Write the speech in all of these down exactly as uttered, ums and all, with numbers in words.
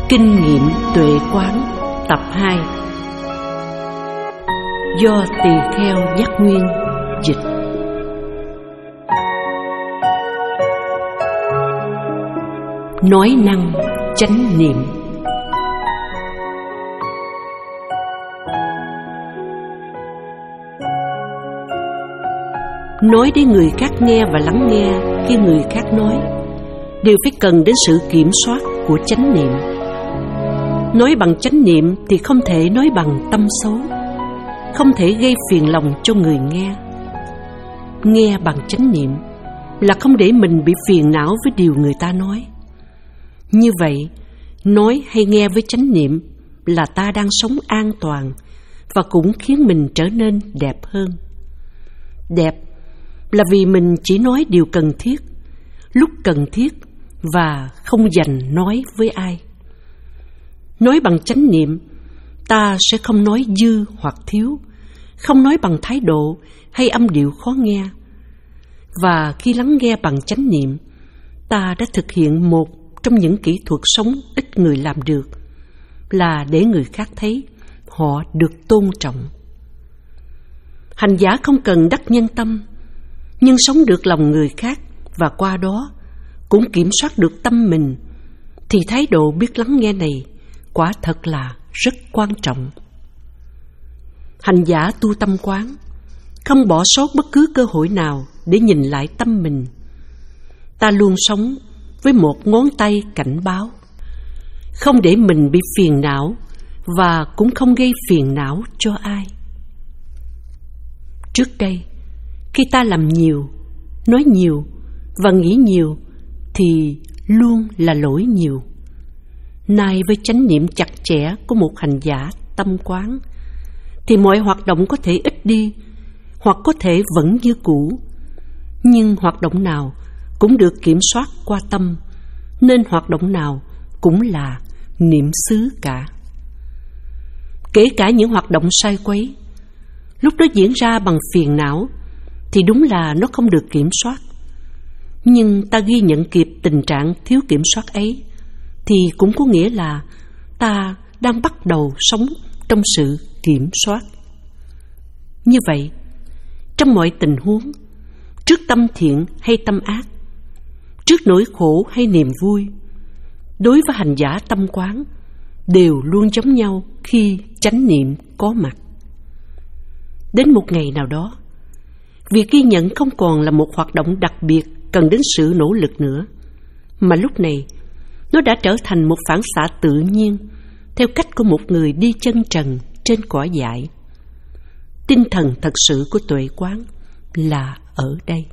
Kinh nghiệm tuệ quán tập hai, do Tỳ Kheo Giác Nguyên dịch. Nói năng chánh niệm. Nói để người khác nghe và lắng nghe khi người khác nói đều phải cần đến sự kiểm soát của chánh niệm. Nói bằng chánh niệm thì không thể nói bằng tâm xấu, không thể gây phiền lòng cho người nghe. Nghe bằng chánh niệm là không để mình bị phiền não với điều người ta nói. Như vậy, nói hay nghe với chánh niệm là ta đang sống an toàn và cũng khiến mình trở nên đẹp hơn. Đẹp là vì mình chỉ nói điều cần thiết, lúc cần thiết và không dành nói với ai. Nói bằng chánh niệm, ta sẽ không nói dư hoặc thiếu, không nói bằng thái độ hay âm điệu khó nghe. Và khi lắng nghe bằng chánh niệm, ta đã thực hiện một trong những kỹ thuật sống ít người làm được, là để người khác thấy họ được tôn trọng. Hành giả không cần đắc nhân tâm, nhưng sống được lòng người khác và qua đó cũng kiểm soát được tâm mình, thì thái độ biết lắng nghe này quả thật là rất quan trọng. Hành giả tu tâm quán không bỏ sót bất cứ cơ hội nào để nhìn lại tâm mình. Ta luôn sống với một ngón tay cảnh báo, không để mình bị phiền não và cũng không gây phiền não cho ai. Trước đây, khi ta làm nhiều, nói nhiều và nghĩ nhiều thì luôn là lỗi nhiều. Nay với chánh niệm chặt chẽ của một hành giả tâm quán thì mọi hoạt động có thể ít đi hoặc có thể vẫn như cũ, nhưng hoạt động nào cũng được kiểm soát qua tâm, nên hoạt động nào cũng là niệm xứ cả. Kể cả những hoạt động sai quấy, lúc đó diễn ra bằng phiền não thì đúng là nó không được kiểm soát. Nhưng ta ghi nhận kịp tình trạng thiếu kiểm soát ấy thì cũng có nghĩa là ta đang bắt đầu sống trong sự kiểm soát. Như vậy, trong mọi tình huống, trước tâm thiện hay tâm ác, trước nỗi khổ hay niềm vui, đối với hành giả tâm quán đều luôn giống nhau khi chánh niệm có mặt. Đến một ngày nào đó, việc ghi nhận không còn là một hoạt động đặc biệt cần đến sự nỗ lực nữa, mà lúc này nó đã trở thành một phản xạ tự nhiên theo cách của một người đi chân trần trên cỏ dại. Tinh thần thật sự của tuệ quán là ở đây.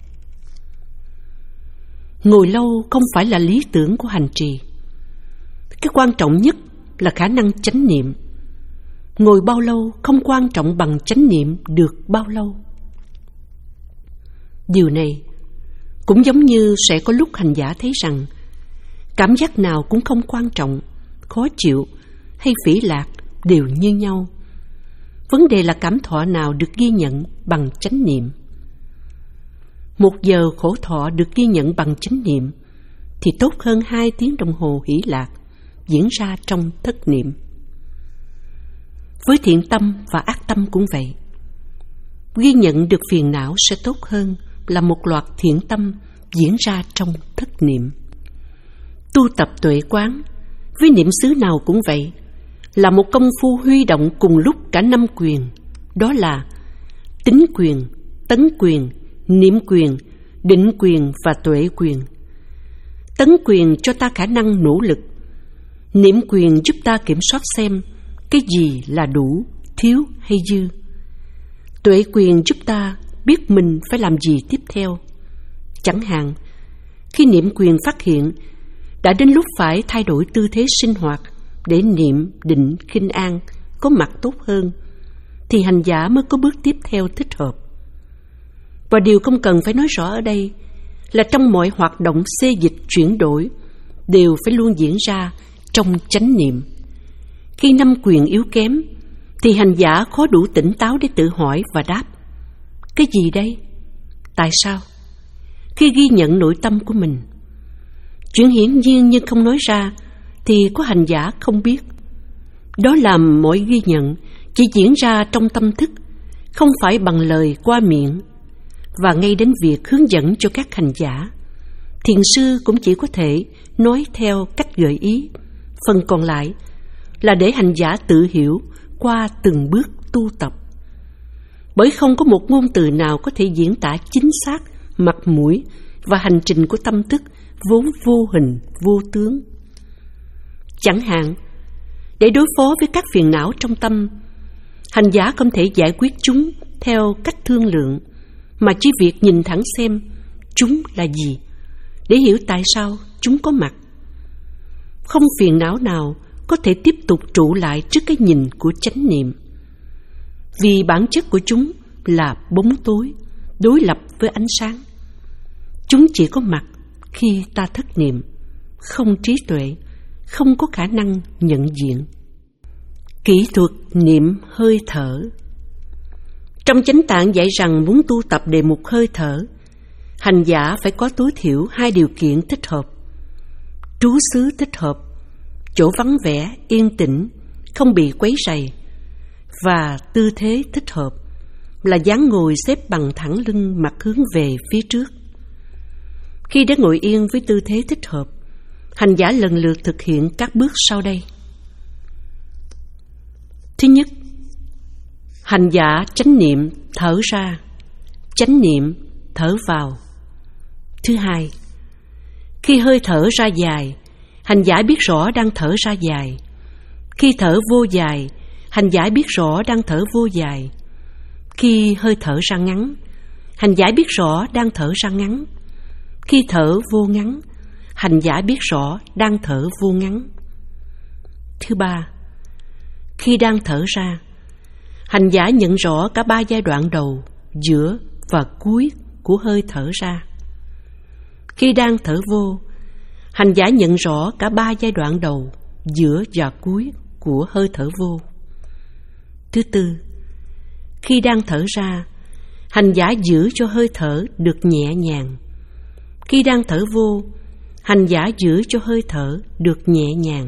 Ngồi lâu không phải là lý tưởng của hành trì. Cái quan trọng nhất là khả năng chánh niệm. Ngồi bao lâu không quan trọng bằng chánh niệm được bao lâu. Điều này cũng giống như sẽ có lúc hành giả thấy rằng cảm giác nào cũng không quan trọng, khó chịu hay phỉ lạc đều như nhau. Vấn đề là cảm thọ nào được ghi nhận bằng chánh niệm. Một giờ khổ thọ được ghi nhận bằng chánh niệm thì tốt hơn hai tiếng đồng hồ hỷ lạc diễn ra trong thất niệm. Với thiện tâm và ác tâm cũng vậy. Ghi nhận được phiền não sẽ tốt hơn là một loạt thiện tâm diễn ra trong thất niệm. Tu tập tuệ quán với niệm xứ nào cũng vậy, là một công phu huy động cùng lúc cả năm quyền, đó là tính quyền, tấn quyền, niệm quyền, định quyền và tuệ quyền. Tấn quyền cho ta khả năng nỗ lực, niệm quyền giúp ta kiểm soát xem cái gì là đủ, thiếu hay dư. Tuệ quyền giúp ta biết mình phải làm gì tiếp theo. Chẳng hạn, khi niệm quyền phát hiện đã đến lúc phải thay đổi tư thế sinh hoạt để niệm định khinh an có mặt tốt hơn, thì hành giả mới có bước tiếp theo thích hợp. Và điều không cần phải nói rõ ở đây là trong mọi hoạt động xê dịch chuyển đổi đều phải luôn diễn ra trong chánh niệm. Khi năm quyền yếu kém thì hành giả khó đủ tỉnh táo để tự hỏi và đáp: cái gì đây? Tại sao? Khi ghi nhận nội tâm của mình, chuyện hiển nhiên nhưng không nói ra thì có hành giả không biết. Đó là mọi ghi nhận chỉ diễn ra trong tâm thức, không phải bằng lời qua miệng. Và ngay đến việc hướng dẫn cho các hành giả, thiền sư cũng chỉ có thể nói theo cách gợi ý. Phần còn lại là để hành giả tự hiểu qua từng bước tu tập. Bởi không có một ngôn từ nào có thể diễn tả chính xác mặt mũi và hành trình của tâm thức vốn vô hình, vô tướng. Chẳng hạn, để đối phó với các phiền não trong tâm, hành giả không thể giải quyết chúng theo cách thương lượng, mà chỉ việc nhìn thẳng xem chúng là gì, để hiểu tại sao chúng có mặt. Không phiền não nào có thể tiếp tục trụ lại trước cái nhìn của chánh niệm, vì bản chất của chúng là bóng tối, đối lập với ánh sáng. Chúng chỉ có mặt khi ta thất niệm, không trí tuệ, không có khả năng nhận diện. Kỹ thuật niệm hơi thở. Trong chánh tạng dạy rằng muốn tu tập đề mục hơi thở, hành giả phải có tối thiểu hai điều kiện thích hợp: trú xứ thích hợp, chỗ vắng vẻ, yên tĩnh, không bị quấy rầy, và tư thế thích hợp là dáng ngồi xếp bằng thẳng lưng, mặt hướng về phía trước. Khi đã ngồi yên với tư thế thích hợp, hành giả lần lượt thực hiện các bước sau đây. Thứ nhất, hành giả chánh niệm thở ra, chánh niệm thở vào. Thứ hai, khi hơi thở ra dài, hành giả biết rõ đang thở ra dài. Khi thở vô dài, hành giả biết rõ đang thở vô dài. Khi hơi thở ra ngắn, hành giả biết rõ đang thở ra ngắn. Khi thở vô ngắn, hành giả biết rõ đang thở vô ngắn. Thứ ba, khi đang thở ra, hành giả nhận rõ cả ba giai đoạn đầu, giữa và cuối của hơi thở ra. Khi đang thở vô, hành giả nhận rõ cả ba giai đoạn đầu, giữa và cuối của hơi thở vô. Thứ tư, khi đang thở ra, hành giả giữ cho hơi thở được nhẹ nhàng. Khi đang thở vô, hành giả giữ cho hơi thở được nhẹ nhàng.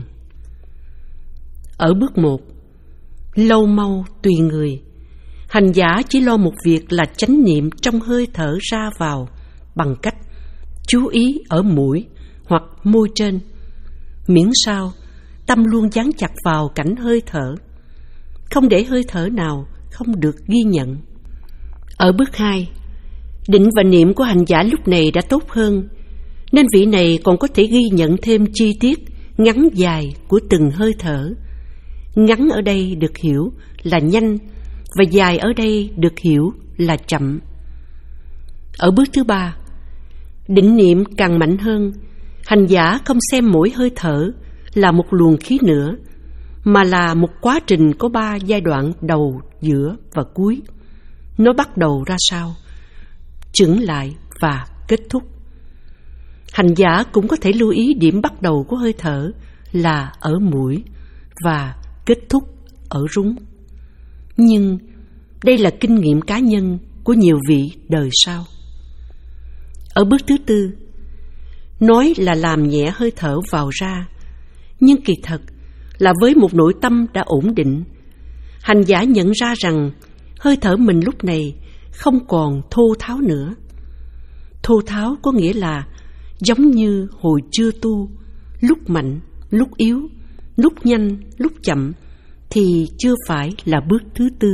Ở bước một, lâu mau tùy người, hành giả chỉ lo một việc là chánh niệm trong hơi thở ra vào bằng cách chú ý ở mũi hoặc môi trên, miễn sao tâm luôn dán chặt vào cảnh hơi thở, không để hơi thở nào không được ghi nhận. Ở bước hai, định và niệm của hành giả lúc này đã tốt hơn, nên vị này còn có thể ghi nhận thêm chi tiết ngắn dài của từng hơi thở. Ngắn ở đây được hiểu là nhanh, và dài ở đây được hiểu là chậm. Ở bước thứ ba, định niệm càng mạnh hơn, hành giả không xem mỗi hơi thở là một luồng khí nữa, mà là một quá trình có ba giai đoạn đầu, giữa và cuối. Nó bắt đầu ra sao, chững lại và kết thúc. Hành giả cũng có thể lưu ý điểm bắt đầu của hơi thở là ở mũi và kết thúc ở rúng. Nhưng đây là kinh nghiệm cá nhân của nhiều vị đời sau. Ở bước thứ tư, nói là làm nhẹ hơi thở vào ra, nhưng kỳ thật là với một nội tâm đã ổn định, hành giả nhận ra rằng hơi thở mình lúc này không còn thô tháo nữa. Thô tháo có nghĩa là giống như hồi chưa tu, lúc mạnh, lúc yếu, lúc nhanh, lúc chậm, thì chưa phải là bước thứ tư.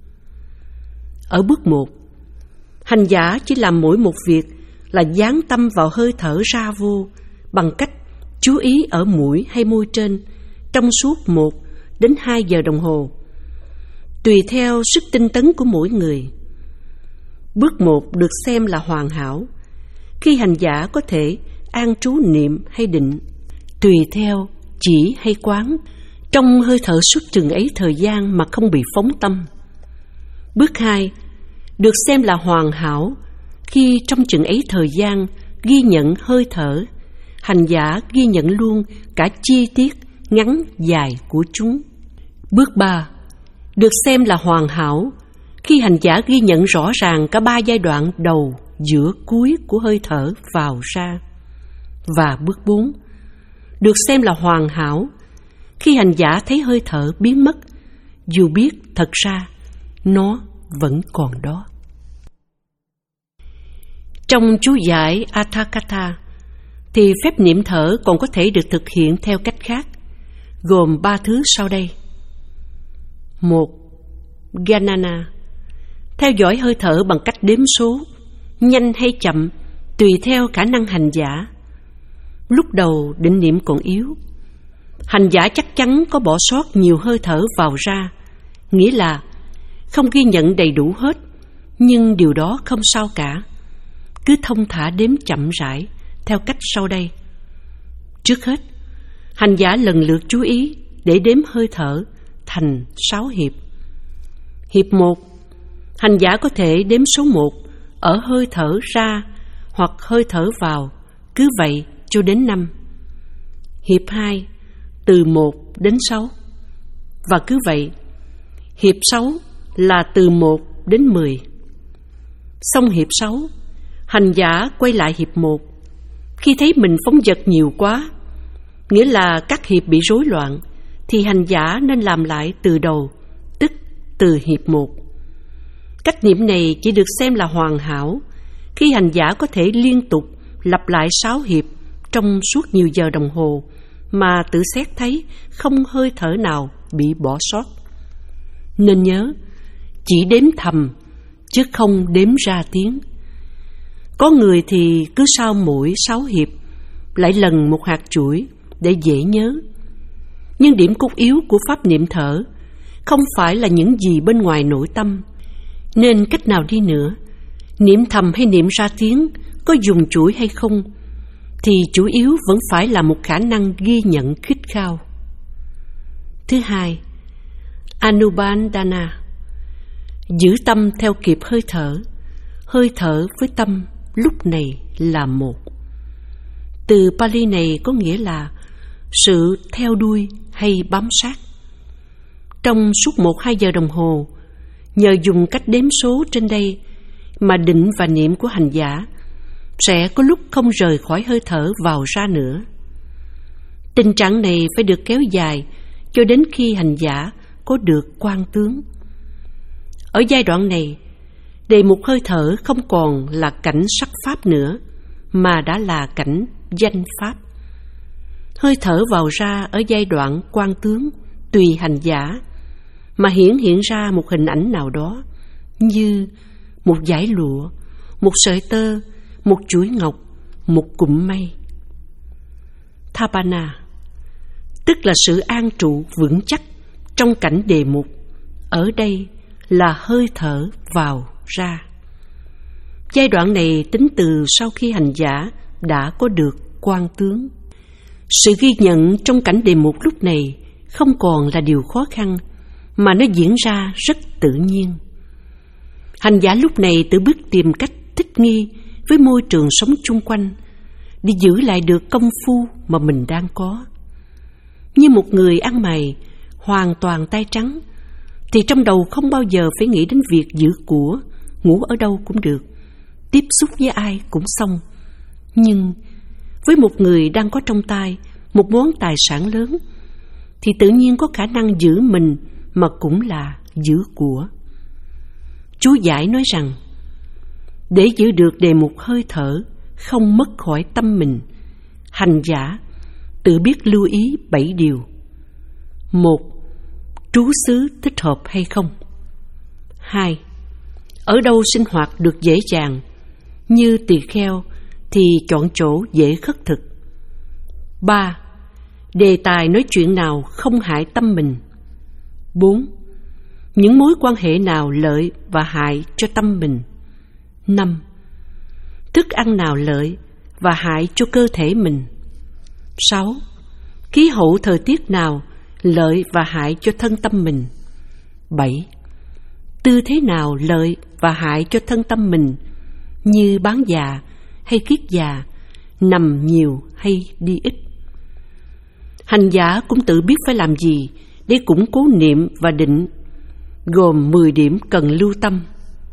Ở bước một, hành giả chỉ làm mỗi một việc là dán tâm vào hơi thở ra vô bằng cách chú ý ở mũi hay môi trên trong suốt một đến hai giờ đồng hồ, tùy theo sức tinh tấn của mỗi người. Bước một được xem là hoàn hảo khi hành giả có thể an trú niệm hay định, tùy theo chỉ hay quán trong hơi thở suốt chừng ấy thời gian mà không bị phóng tâm. Bước hai được xem là hoàn hảo khi trong chừng ấy thời gian ghi nhận hơi thở, hành giả ghi nhận luôn cả chi tiết ngắn dài của chúng. Bước ba được xem là hoàn hảo khi hành giả ghi nhận rõ ràng cả ba giai đoạn đầu, giữa, cuối của hơi thở vào ra. Và bước bốn được xem là hoàn hảo khi hành giả thấy hơi thở biến mất, dù biết thật ra nó vẫn còn đó. Trong chú giải Atthakatha thì phép niệm thở còn có thể được thực hiện theo cách khác, gồm ba thứ sau đây. Một. Ganana, theo dõi hơi thở bằng cách đếm số, nhanh hay chậm, tùy theo khả năng hành giả. Lúc đầu định niệm còn yếu, hành giả chắc chắn có bỏ sót nhiều hơi thở vào ra, nghĩa là không ghi nhận đầy đủ hết, nhưng điều đó không sao cả. Cứ thông thả đếm chậm rãi theo cách sau đây. Trước hết, hành giả lần lượt chú ý để đếm hơi thở thành sáu hiệp. Hiệp một, hành giả có thể đếm số một ở hơi thở ra hoặc hơi thở vào, cứ vậy cho đến năm. Hiệp hai, từ một đến sáu, và cứ vậy. Hiệp sáu là từ một đến mười. Xong hiệp sáu, hành giả quay lại hiệp một. Khi thấy mình phóng dật nhiều quá, nghĩa là các hiệp bị rối loạn, thì hành giả nên làm lại từ đầu, tức từ hiệp một. Cách niệm này chỉ được xem là hoàn hảo khi hành giả có thể liên tục lặp lại sáu hiệp trong suốt nhiều giờ đồng hồ mà tự xét thấy không hơi thở nào bị bỏ sót. Nên nhớ, chỉ đếm thầm chứ không đếm ra tiếng. Có người thì cứ sau mỗi sáu hiệp lại lần một hạt chuỗi để dễ nhớ. Nhưng điểm cốt yếu của pháp niệm thở không phải là những gì bên ngoài nội tâm, nên cách nào đi nữa, niệm thầm hay niệm ra tiếng, có dùng chuỗi hay không, thì chủ yếu vẫn phải là một khả năng ghi nhận khít khao. Thứ hai, Anubandhana, giữ tâm theo kịp hơi thở. Hơi thở với tâm lúc này là một. Từ Pali này có nghĩa là sự theo đuôi hay bám sát. Trong suốt một hai giờ đồng hồ, nhờ dùng cách đếm số trên đây mà định và niệm của hành giả sẽ có lúc không rời khỏi hơi thở vào ra nữa. Tình trạng này phải được kéo dài cho đến khi hành giả có được quang tướng. Ở giai đoạn này, đề mục hơi thở không còn là cảnh sắc pháp nữa, mà đã là cảnh danh pháp. Hơi thở vào ra ở giai đoạn quang tướng tùy hành giả mà hiển hiện ra một hình ảnh nào đó, như một dải lụa, một sợi tơ, một chuỗi ngọc, một cụm mây. Thapana, tức là sự an trụ vững chắc trong cảnh đề mục, ở đây là hơi thở vào ra. Giai đoạn này tính từ sau khi hành giả đã có được quang tướng. Sự ghi nhận trong cảnh đề mục lúc này không còn là điều khó khăn, mà nó diễn ra rất tự nhiên. Hành giả lúc này tự biết tìm cách thích nghi với môi trường sống chung quanh để giữ lại được công phu mà mình đang có. Như một người ăn mày hoàn toàn tay trắng, thì trong đầu không bao giờ phải nghĩ đến việc giữ của, ngủ ở đâu cũng được, tiếp xúc với ai cũng xong. Nhưng với một người đang có trong tay một món tài sản lớn, thì tự nhiên có khả năng giữ mình mà cũng là giữ của. Chú giải nói rằng, để giữ được đề mục hơi thở không mất khỏi tâm mình, hành giả tự biết lưu ý bảy điều. Một, trú xứ thích hợp hay không. Hai, ở đâu sinh hoạt được dễ dàng, như tỳ kheo thì chọn chỗ dễ khất thực. Ba, đề tài nói chuyện nào không hại tâm mình. Bốn, những mối quan hệ nào lợi và hại cho tâm mình. Năm, thức ăn nào lợi và hại cho cơ thể mình. Sáu, khí hậu thời tiết nào lợi và hại cho thân tâm mình. Bảy, tư thế nào lợi và hại cho thân tâm mình, như bán già hay kiết già, nằm nhiều hay đi ít. Hành giả cũng tự biết phải làm gì để củng cố niệm và định, gồm mười điểm cần lưu tâm.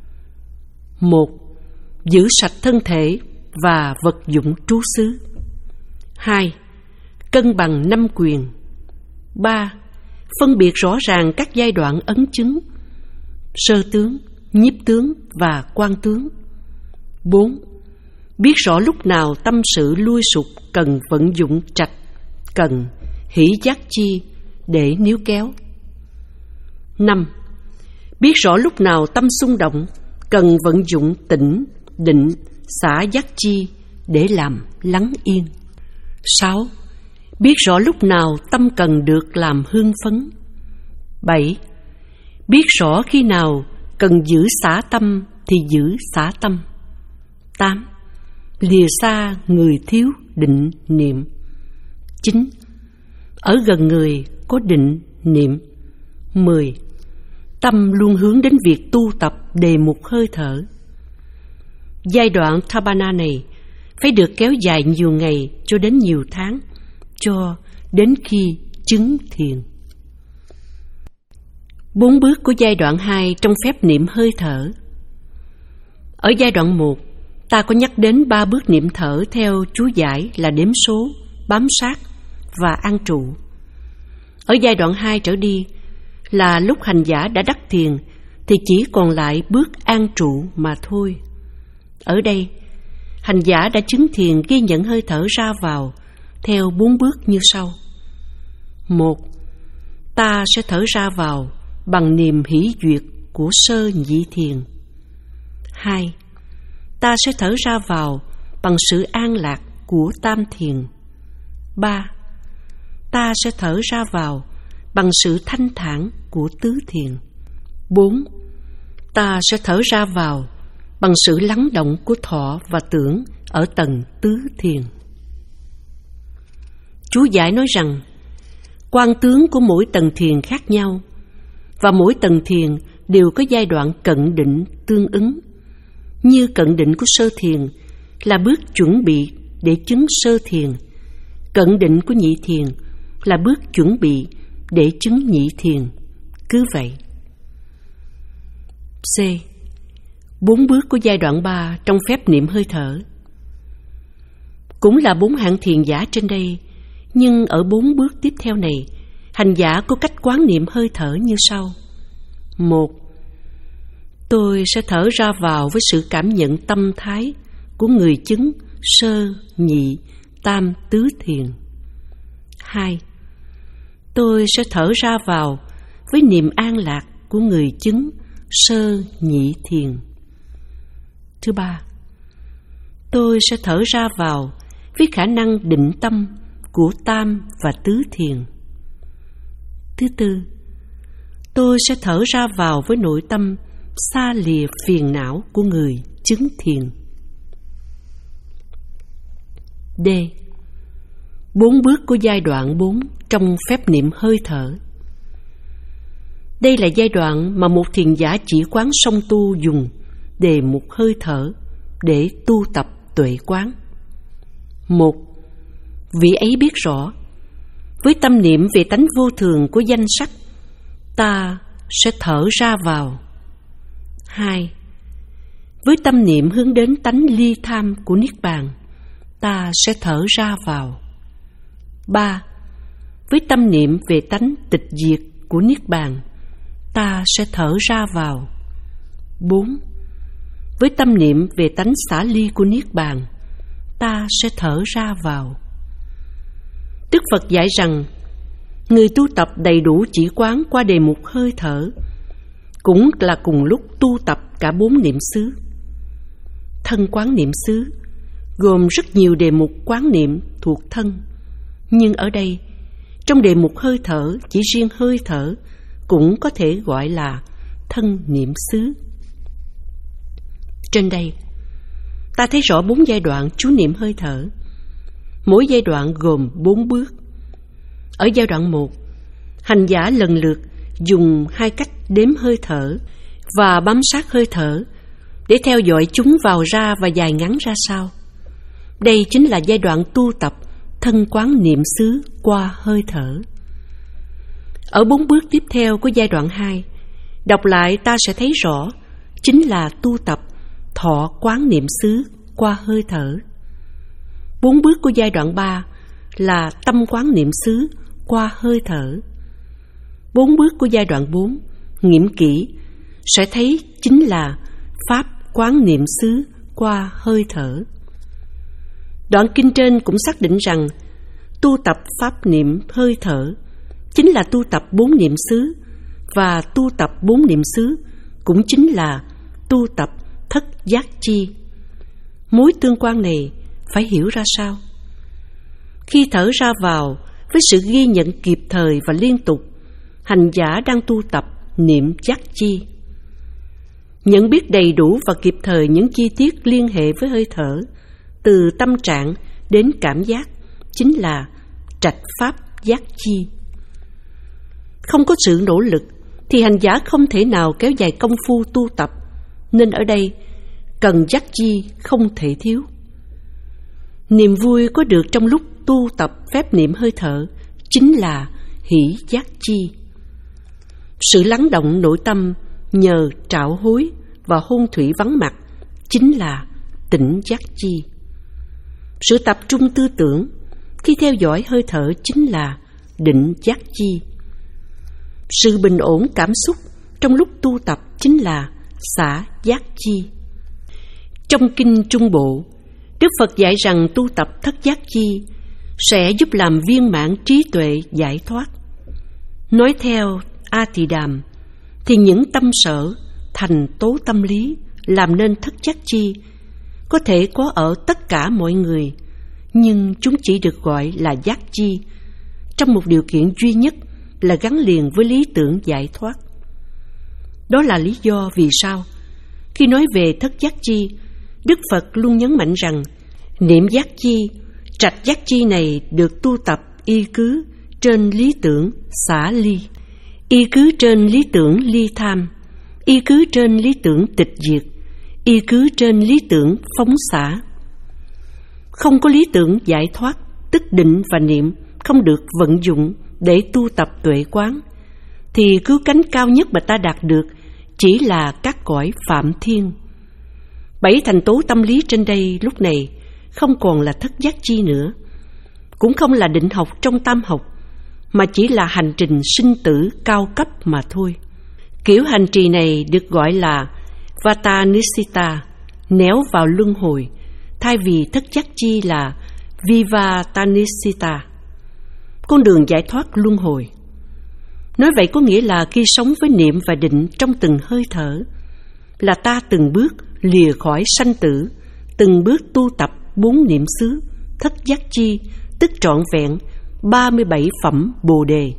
Một, giữ sạch thân thể và vật dụng trú xứ. Hai, cân bằng năm quyền. Ba. Phân biệt rõ ràng các giai đoạn ấn chứng: sơ tướng, nhiếp tướng và quan tướng. Bốn. Biết rõ lúc nào tâm sự lui sụp cần vận dụng trạch, cần hỷ giác chi để níu kéo. Năm. Biết rõ lúc nào tâm xung động cần vận dụng tĩnh, định, xả giác chi để làm lắng yên. Sáu. Biết rõ lúc nào tâm cần được làm hưng phấn. Bảy. Biết rõ khi nào cần giữ xả tâm thì giữ xả tâm. Tám. Lìa xa người thiếu định niệm. Chín. Ở gần người có định niệm. Mười. Tâm luôn hướng đến việc tu tập đề mục hơi thở. Giai đoạn Thapana này phải được kéo dài nhiều ngày cho đến nhiều tháng, cho đến khi chứng thiền. Bốn bước của giai đoạn hai trong phép niệm hơi thở. Ở giai đoạn một, ta có nhắc đến ba bước niệm thở theo chú giải là đếm số, bám sát và an trụ. Ở giai đoạn hai trở đi là lúc hành giả đã đắc thiền thì chỉ còn lại bước an trụ mà thôi. Ở đây, hành giả đã chứng thiền ghi nhận hơi thở ra vào theo bốn bước như sau. Một. Ta sẽ thở ra vào bằng niềm hỷ duyệt của sơ nhị thiền. Hai. Ta sẽ thở ra vào bằng sự an lạc của tam thiền. Ba. Ta sẽ thở ra vào bằng sự thanh thản của tứ thiền. Bốn. Ta sẽ thở ra vào bằng sự lắng động của thọ và tưởng ở tầng tứ thiền. Chú giải nói rằng quan tướng của mỗi tầng thiền khác nhau và mỗi tầng thiền đều có giai đoạn cận định tương ứng. Như cận định của sơ thiền là bước chuẩn bị để chứng sơ thiền, cận định của nhị thiền là bước chuẩn bị để chứng nhị thiền. Cứ vậy. C. Bốn bước của giai đoạn ba trong phép niệm hơi thở. Cũng là bốn hạng thiền giả trên đây, nhưng ở bốn bước tiếp theo này, hành giả có cách quán niệm hơi thở như sau. Một. Tôi sẽ thở ra vào với sự cảm nhận tâm thái của người chứng sơ, nhị, tam, tứ thiền. Hai. Tôi sẽ thở ra vào với niềm an lạc của người chứng sơ, nhị thiền. Thứ ba. Tôi sẽ thở ra vào với khả năng định tâm của tam và tứ thiền. Thứ tư. Tôi sẽ thở ra vào với nội tâm xa lìa phiền não của người chứng thiền. D. Bốn bước của giai đoạn bốn trong phép niệm hơi thở. Đây là giai đoạn mà một thiền giả chỉ quán song tu dùng đề mục hơi thở để tu tập tuệ quán. Một. Vị ấy biết rõ, với tâm niệm về tánh vô thường của danh sắc, ta sẽ thở ra vào. Hai. Với tâm niệm hướng đến tánh ly tham của Niết Bàn, ta sẽ thở ra vào. Ba. Với tâm niệm về tánh tịch diệt của Niết Bàn, ta sẽ thở ra vào. Bốn. Với tâm niệm về tánh xả ly của Niết Bàn, ta sẽ thở ra vào. Đức Phật dạy rằng, người tu tập đầy đủ chỉ quán qua đề mục hơi thở, cũng là cùng lúc tu tập cả bốn niệm xứ. Thân quán niệm xứ gồm rất nhiều đề mục quán niệm thuộc thân, nhưng ở đây, trong đề mục hơi thở, chỉ riêng hơi thở cũng có thể gọi là thân niệm xứ. Trên đây, ta thấy rõ bốn giai đoạn chú niệm hơi thở. Mỗi giai đoạn gồm bốn bước. Ở giai đoạn một, hành giả lần lượt dùng hai cách đếm hơi thở và bám sát hơi thở để theo dõi chúng vào ra và dài ngắn ra sao. Đây chính là giai đoạn tu tập thân quán niệm xứ qua hơi thở. Ở bốn bước tiếp theo của giai đoạn hai, đọc lại ta sẽ thấy rõ chính là tu tập thọ quán niệm xứ qua hơi thở. Bốn bước của giai đoạn ba là tâm quán niệm xứ qua hơi thở. Bốn bước của giai đoạn bốn, nghiệm kỹ, sẽ thấy chính là pháp quán niệm xứ qua hơi thở. Đoạn kinh trên cũng xác định rằng tu tập pháp niệm hơi thở chính là tu tập bốn niệm xứ, và tu tập bốn niệm xứ cũng chính là tu tập thất giác chi. Mối tương quan này phải hiểu ra sao? Khi thở ra vào với sự ghi nhận kịp thời và liên tục, hành giả đang tu tập niệm giác chi. Nhận biết đầy đủ và kịp thời những chi tiết liên hệ với hơi thở, từ tâm trạng đến cảm giác, chính là trạch pháp giác chi. Không có sự nỗ lực thì hành giả không thể nào kéo dài công phu tu tập, nên ở đây cần giác chi không thể thiếu. Niềm vui có được trong lúc tu tập phép niệm hơi thở chính là hỷ giác chi. Sự lắng động nội tâm nhờ trạo hối và hôn thủy vắng mặt chính là tỉnh giác chi. Sự tập trung tư tưởng khi theo dõi hơi thở chính là định giác chi. Sự bình ổn cảm xúc trong lúc tu tập chính là xả giác chi. Trong Kinh Trung Bộ, Đức Phật dạy rằng tu tập thất giác chi sẽ giúp làm viên mãn trí tuệ giải thoát. Nói theo A Tỳ Đàm thì những tâm sở thành tố tâm lý làm nên thất giác chi có thể có ở tất cả mọi người, nhưng chúng chỉ được gọi là giác chi trong một điều kiện duy nhất là gắn liền với lý tưởng giải thoát. Đó là lý do vì sao khi nói về thất giác chi, Đức Phật luôn nhấn mạnh rằng niệm giác chi, trạch giác chi này được tu tập y cứ trên lý tưởng xả ly, y cứ trên lý tưởng ly tham, y cứ trên lý tưởng tịch diệt, y cứ trên lý tưởng phóng xả. Không có lý tưởng giải thoát, tức định và niệm không được vận dụng để tu tập tuệ quán, thì cứu cánh cao nhất mà ta đạt được chỉ là các cõi phạm thiên. Bảy thành tố tâm lý trên đây lúc này không còn là thất giác chi nữa, cũng không là định học trong tam học, mà chỉ là hành trình sinh tử cao cấp mà thôi. Kiểu hành trì này được gọi là Vatanishita, néo vào luân hồi, thay vì thất giác chi là Vivatanishita, con đường giải thoát luân hồi. Nói vậy có nghĩa là khi sống với niệm và định trong từng hơi thở, là ta từng bước lìa khỏi sanh tử, từng bước tu tập bốn niệm xứ, thất giác chi, tức trọn vẹn ba mươi bảy phẩm Bồ Đề.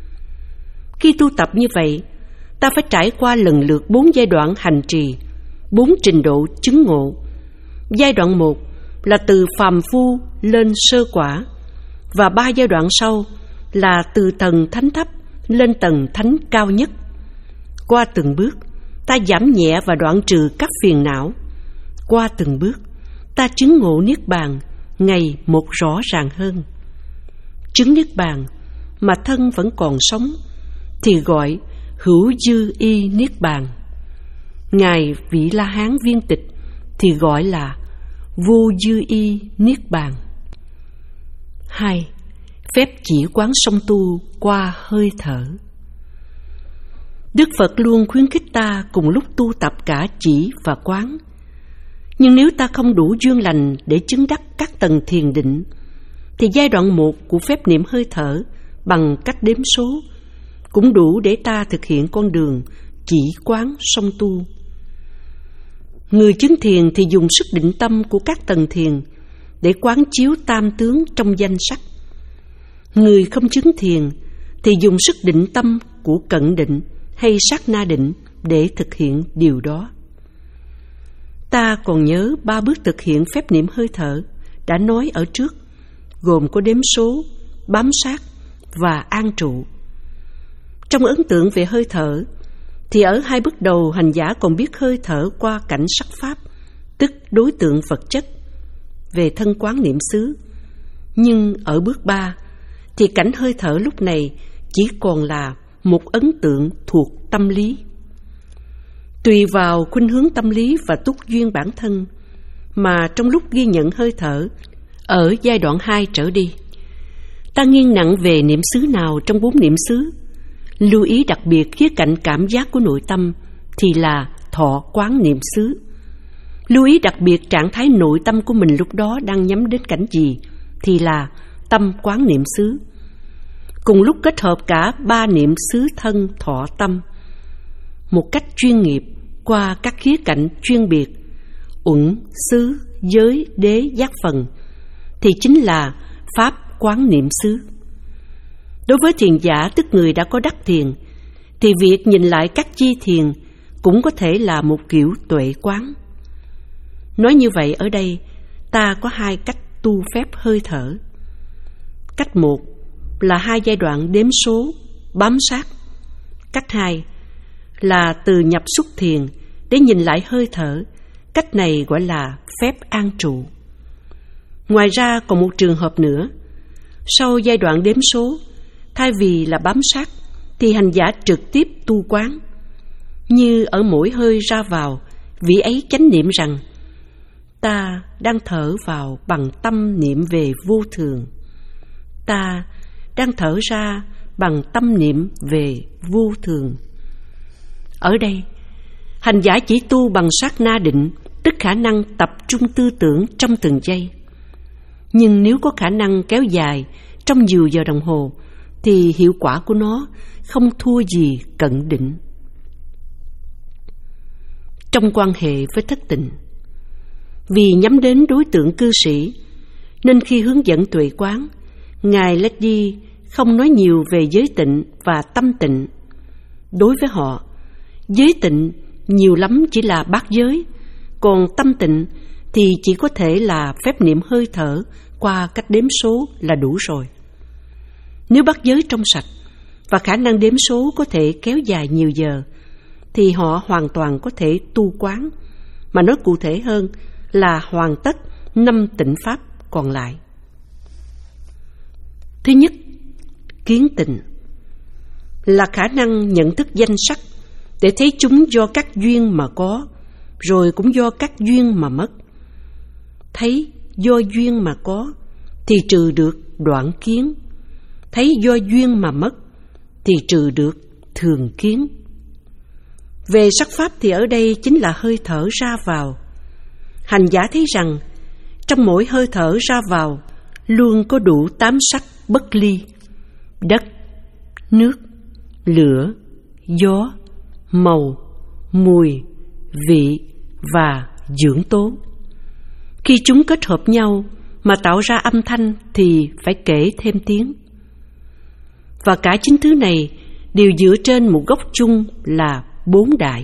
Khi tu tập như vậy, ta phải trải qua lần lượt bốn giai đoạn hành trì, bốn trình độ chứng ngộ. Giai đoạn một là từ phàm phu lên sơ quả, và ba giai đoạn sau là từ tầng thánh thấp lên tầng thánh cao nhất. Qua từng bước, ta giảm nhẹ và đoạn trừ các phiền não. Qua từng bước, ta chứng ngộ niết bàn ngày một rõ ràng hơn. Chứng niết bàn mà thân vẫn còn sống thì gọi hữu dư y niết bàn. Ngài Vị La Hán Viên Tịch thì gọi là vô dư y niết bàn. Hai, phép chỉ quán song tu qua hơi thở. Đức Phật luôn khuyến khích ta cùng lúc tu tập cả chỉ và quán. Nhưng nếu ta không đủ duyên lành để chứng đắc các tầng thiền định, thì giai đoạn một của phép niệm hơi thở bằng cách đếm số cũng đủ để ta thực hiện con đường chỉ quán song tu. Người chứng thiền thì dùng sức định tâm của các tầng thiền để quán chiếu tam tướng trong danh sắc. Người không chứng thiền thì dùng sức định tâm của cận định hay sát na định để thực hiện điều đó. Ta còn nhớ ba bước thực hiện phép niệm hơi thở đã nói ở trước, gồm có đếm số, bám sát và an trụ. Trong ấn tượng về hơi thở, thì ở hai bước đầu hành giả còn biết hơi thở qua cảnh sắc pháp, tức đối tượng vật chất, về thân quán niệm xứ. Nhưng ở bước ba, thì cảnh hơi thở lúc này chỉ còn là một ấn tượng thuộc tâm lý. Tùy vào khuynh hướng tâm lý và túc duyên bản thân, mà trong lúc ghi nhận hơi thở ở giai đoạn hai trở đi, Ta nghiêng nặng về niệm xứ nào trong bốn niệm xứ? Lưu ý đặc biệt khía cạnh cảm giác của nội tâm thì là thọ quán niệm xứ. Lưu ý đặc biệt trạng thái nội tâm của mình lúc đó đang nhắm đến cảnh gì thì là tâm quán niệm xứ. Cùng lúc kết hợp cả ba niệm xứ thân thọ tâm một cách chuyên nghiệp qua các khía cạnh chuyên biệt, uẩn, xứ, giới, đế, giác phần, thì chính là pháp quán niệm xứ. Đối với thiền giả, tức người đã có đắc thiền, thì việc nhìn lại các chi thiền cũng có thể là một kiểu tuệ quán. Nói như vậy, ở đây ta có hai cách tu phép hơi thở. Cách một là hai giai đoạn đếm số, bám sát. Cách hai là từ nhập xuất thiền để nhìn lại hơi thở. Cách này gọi là phép an trụ. Ngoài ra còn một trường hợp nữa. Sau giai đoạn đếm số, thay vì là bám sát thì hành giả trực tiếp tu quán. Như ở mỗi hơi ra vào, vị ấy chánh niệm rằng ta đang thở vào bằng tâm niệm về vô thường. Ta đang thở ra bằng tâm niệm về vô thường. Ở đây, hành giả chỉ tu bằng sát na định, tức khả năng tập trung tư tưởng trong từng giây. Nhưng nếu có khả năng kéo dài trong nhiều giờ đồng hồ, thì hiệu quả của nó không thua gì cận định. Trong quan hệ với thất tịnh, vì nhắm đến đối tượng cư sĩ, nên khi hướng dẫn tuệ quán, Ngài Ledi không nói nhiều về giới tịnh và tâm tịnh. Đối với họ, giới tịnh nhiều lắm chỉ là bát giới, còn tâm tịnh thì chỉ có thể là phép niệm hơi thở qua cách đếm số là đủ rồi. Nếu bát giới trong sạch và khả năng đếm số có thể kéo dài nhiều giờ, thì họ hoàn toàn có thể tu quán, mà nói cụ thể hơn là hoàn tất năm tịnh pháp còn lại. Thứ nhất, kiến tịnh là khả năng nhận thức danh sắc để thấy chúng do các duyên mà có, rồi cũng do các duyên mà mất. Thấy do duyên mà có thì trừ được đoạn kiến, thấy do duyên mà mất thì trừ được thường kiến. Về sắc pháp thì ở đây chính là hơi thở ra vào. Hành giả thấy rằng trong mỗi hơi thở ra vào luôn có đủ tám sắc bất ly: đất, nước, lửa, gió, màu, mùi, vị và dưỡng tố. Khi chúng kết hợp nhau mà tạo ra âm thanh thì phải kể thêm tiếng. Và cả chín thứ này đều dựa trên một gốc chung là bốn đại.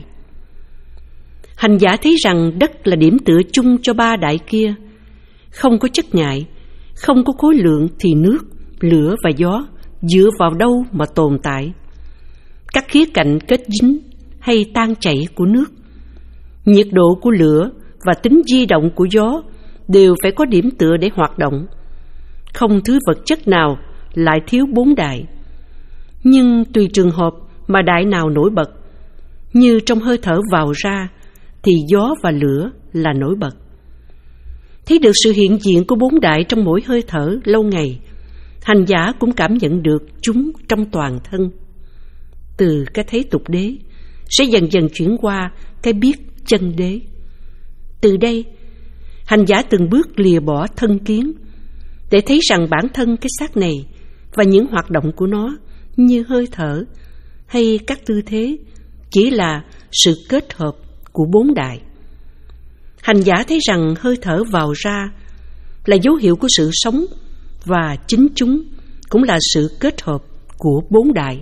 Hành giả thấy rằng đất là điểm tựa chung cho ba đại kia. Không có chất ngại, không có khối lượng thì nước, lửa và gió dựa vào đâu mà tồn tại? Các khía cạnh kết dính hay tan chảy của nước, nhiệt độ của lửa và tính di động của gió đều phải có điểm tựa để hoạt động. Không thứ vật chất nào lại thiếu bốn đại. Nhưng tùy trường hợp mà đại nào nổi bật, như trong hơi thở vào ra thì gió và lửa là nổi bật. Thấy được sự hiện diện của bốn đại trong mỗi hơi thở lâu ngày, hành giả cũng cảm nhận được chúng trong toàn thân. Từ cái thấy tục đế sẽ dần dần chuyển qua cái biết chân đế. Từ đây, hành giả từng bước lìa bỏ thân kiến để thấy rằng bản thân cái xác này và những hoạt động của nó như hơi thở hay các tư thế chỉ là sự kết hợp của bốn đại. Hành giả thấy rằng hơi thở vào ra là dấu hiệu của sự sống, và chính chúng cũng là sự kết hợp của bốn đại.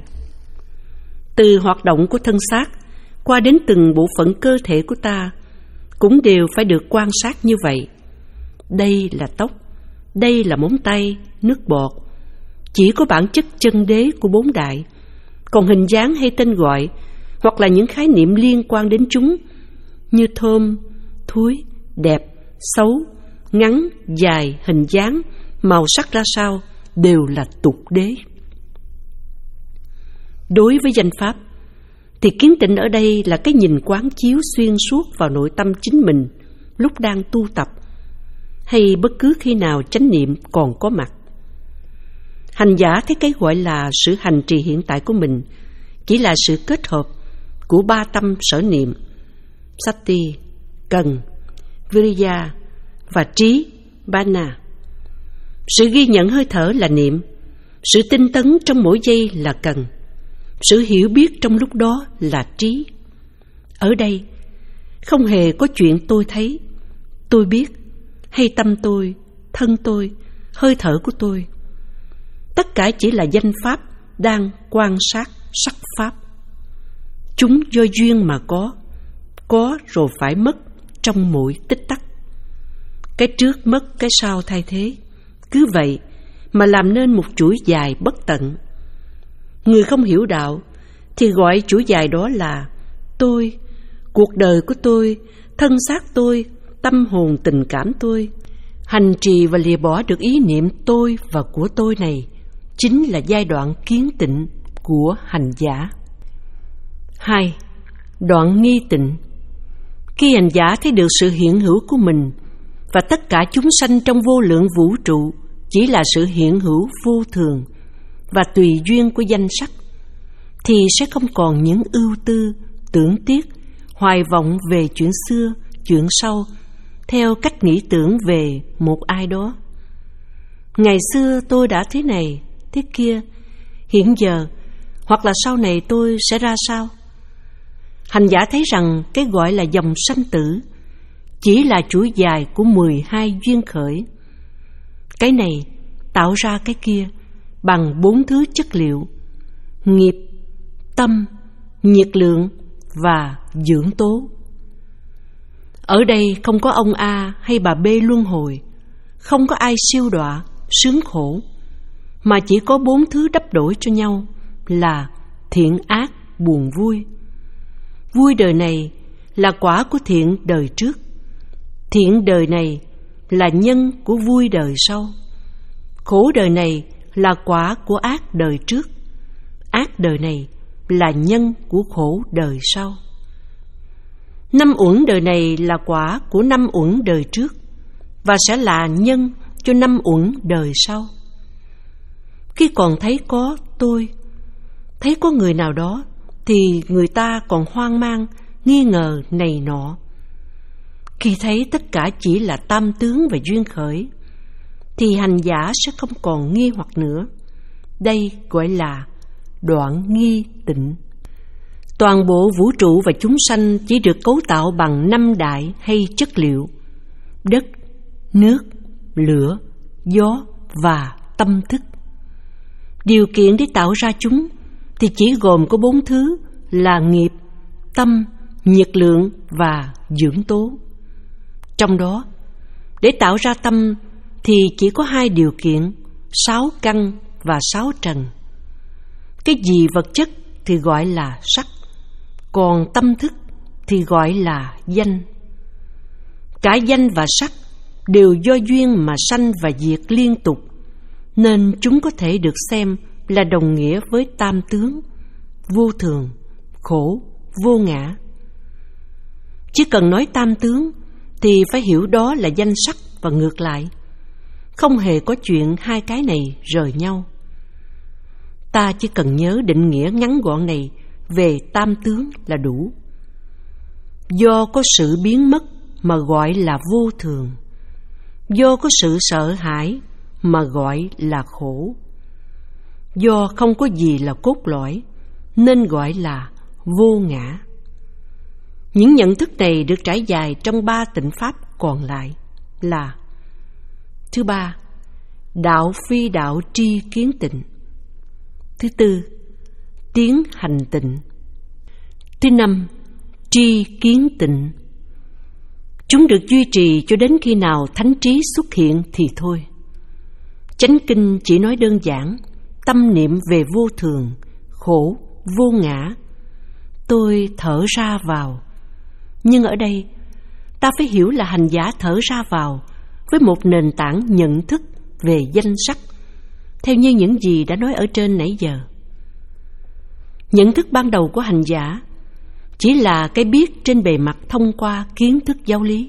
Từ hoạt động của thân xác qua đến từng bộ phận cơ thể của ta cũng đều phải được quan sát như vậy. Đây là tóc, đây là móng tay, nước bọt, chỉ có bản chất chân đế của bốn đại. Còn hình dáng hay tên gọi hoặc là những khái niệm liên quan đến chúng như thơm, thúi, đẹp, xấu, ngắn, dài, hình dáng, màu sắc ra sao đều là tục đế. Đối với danh pháp thì kiến tịnh ở đây là cái nhìn quán chiếu xuyên suốt vào nội tâm chính mình lúc đang tu tập hay bất cứ khi nào chánh niệm còn có mặt. Hành giả thấy cái gọi là sự hành trì hiện tại của mình chỉ là sự kết hợp của ba tâm sở niệm, sati, cần, viriya và trí, bana. Sự ghi nhận hơi thở là niệm, sự tinh tấn trong mỗi giây là cần, sự hiểu biết trong lúc đó là trí. Ở đây không hề có chuyện tôi thấy, tôi biết, hay tâm tôi, thân tôi, hơi thở của tôi. Tất cả chỉ là danh pháp đang quan sát sắc pháp. Chúng do duyên mà có, có rồi phải mất trong mỗi tích tắc. Cái trước mất, cái sau thay thế. Cứ vậy mà làm nên một chuỗi dài bất tận. Người không hiểu đạo thì gọi chuỗi dài đó là tôi, cuộc đời của tôi, thân xác tôi, tâm hồn tình cảm tôi. Hành trì và lìa bỏ được ý niệm tôi và của tôi này chính là giai đoạn kiến tịnh của hành giả. Hai. Đoạn nghi tịnh. Khi hành giả thấy được sự hiện hữu của mình và tất cả chúng sanh trong vô lượng vũ trụ chỉ là sự hiện hữu vô thường và tùy duyên của danh sắc, thì sẽ không còn những ưu tư, tưởng tiếc, hoài vọng về chuyện xưa, chuyện sau, theo cách nghĩ tưởng về một ai đó. Ngày xưa tôi đã thế này, thế kia, hiện giờ hoặc là sau này tôi sẽ ra sao? Hành giả thấy rằng cái gọi là dòng sanh tử chỉ là chuỗi dài của mười hai duyên khởi. Cái này tạo ra cái kia bằng bốn thứ chất liệu: nghiệp, tâm, nhiệt lượng và dưỡng tố. Ở đây không có ông A hay bà B luân hồi, không có ai siêu đọa, sướng khổ, mà chỉ có bốn thứ đắp đổi cho nhau là thiện ác, buồn vui. Vui đời này là quả của thiện đời trước, thiện đời này là nhân của vui đời sau, khổ đời này là quả của ác đời trước, ác đời này là nhân của khổ đời sau. Năm uẩn đời này là quả của năm uẩn đời trước và sẽ là nhân cho năm uẩn đời sau. Khi còn thấy có tôi, thấy có người nào đó, thì người ta còn hoang mang, nghi ngờ này nọ. Khi thấy tất cả chỉ là tam tướng và duyên khởi, thì hành giả sẽ không còn nghi hoặc nữa. Đây gọi là đoạn nghi tịnh. Toàn bộ vũ trụ và chúng sanh chỉ được cấu tạo bằng năm đại hay chất liệu: đất, nước, lửa, gió và tâm thức. Điều kiện để tạo ra chúng thì chỉ gồm có bốn thứ là nghiệp, tâm, nhiệt lượng và dưỡng tố. Trong đó, để tạo ra tâm thì chỉ có hai điều kiện: sáu căn và sáu trần. Cái gì vật chất thì gọi là sắc, còn tâm thức thì gọi là danh. Cả danh và sắc đều do duyên mà sanh và diệt liên tục, nên chúng có thể được xem là đồng nghĩa với tam tướng: vô thường, khổ, vô ngã. Chỉ cần nói tam tướng thì phải hiểu đó là danh sắc và ngược lại. Không hề có chuyện hai cái này rời nhau. Ta chỉ cần nhớ định nghĩa ngắn gọn này về tam tướng là đủ. Do có sự biến mất mà gọi là vô thường, do có sự sợ hãi mà gọi là khổ, do không có gì là cốt lõi nên gọi là vô ngã. Những nhận thức này được trải dài trong ba tịnh pháp còn lại là: thứ ba, đạo phi đạo tri kiến tịnh; thứ tư, tiến hành tịnh; thứ năm, tri kiến tịnh. Chúng được duy trì cho đến khi nào thánh trí xuất hiện thì thôi. Chánh kinh chỉ nói đơn giản tâm niệm về vô thường, khổ, vô ngã. Tôi thở ra vào. Nhưng ở đây, ta phải hiểu là hành giả thở ra vào với một nền tảng nhận thức về danh sắc, theo như những gì đã nói ở trên nãy giờ. Nhận thức ban đầu của hành giả chỉ là cái biết trên bề mặt thông qua kiến thức giáo lý.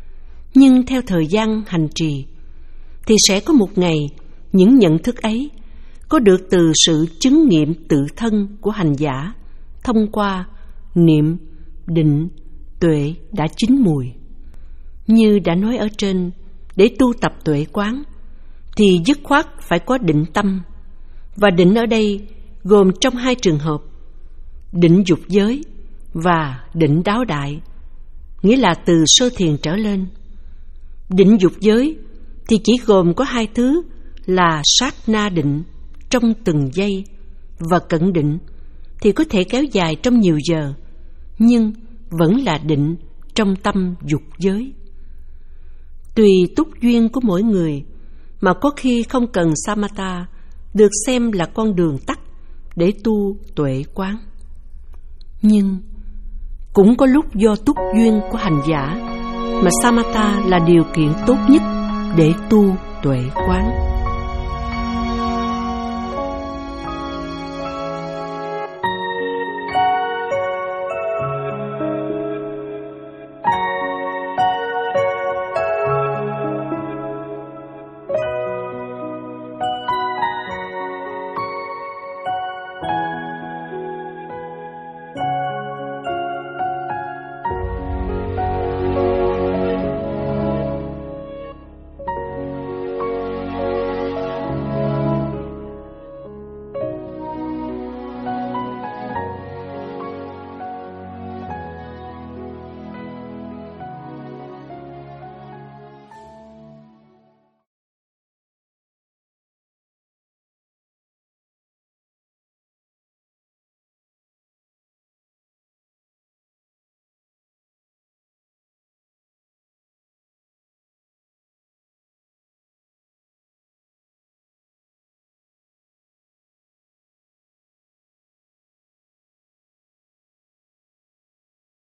Nhưng theo thời gian hành trì, thì sẽ có một ngày những nhận thức ấy có được từ sự chứng nghiệm tự thân của hành giả thông qua niệm, định, tuệ đã chín mùi. Như đã nói ở trên, để tu tập tuệ quán thì dứt khoát phải có định tâm, và định ở đây gồm trong hai trường hợp: định dục giới và định đáo đại, nghĩa là từ sơ thiền trở lên. Định dục giới thì chỉ gồm có hai thứ là sát na định trong từng giây, và cận định thì có thể kéo dài trong nhiều giờ, nhưng vẫn là định trong tâm dục giới. Tùy túc duyên của mỗi người mà có khi không cần samatha được xem là con đường tắt để tu tuệ quán. Nhưng cũng có lúc do túc duyên của hành giả mà samatha là điều kiện tốt nhất để tu tuệ quán.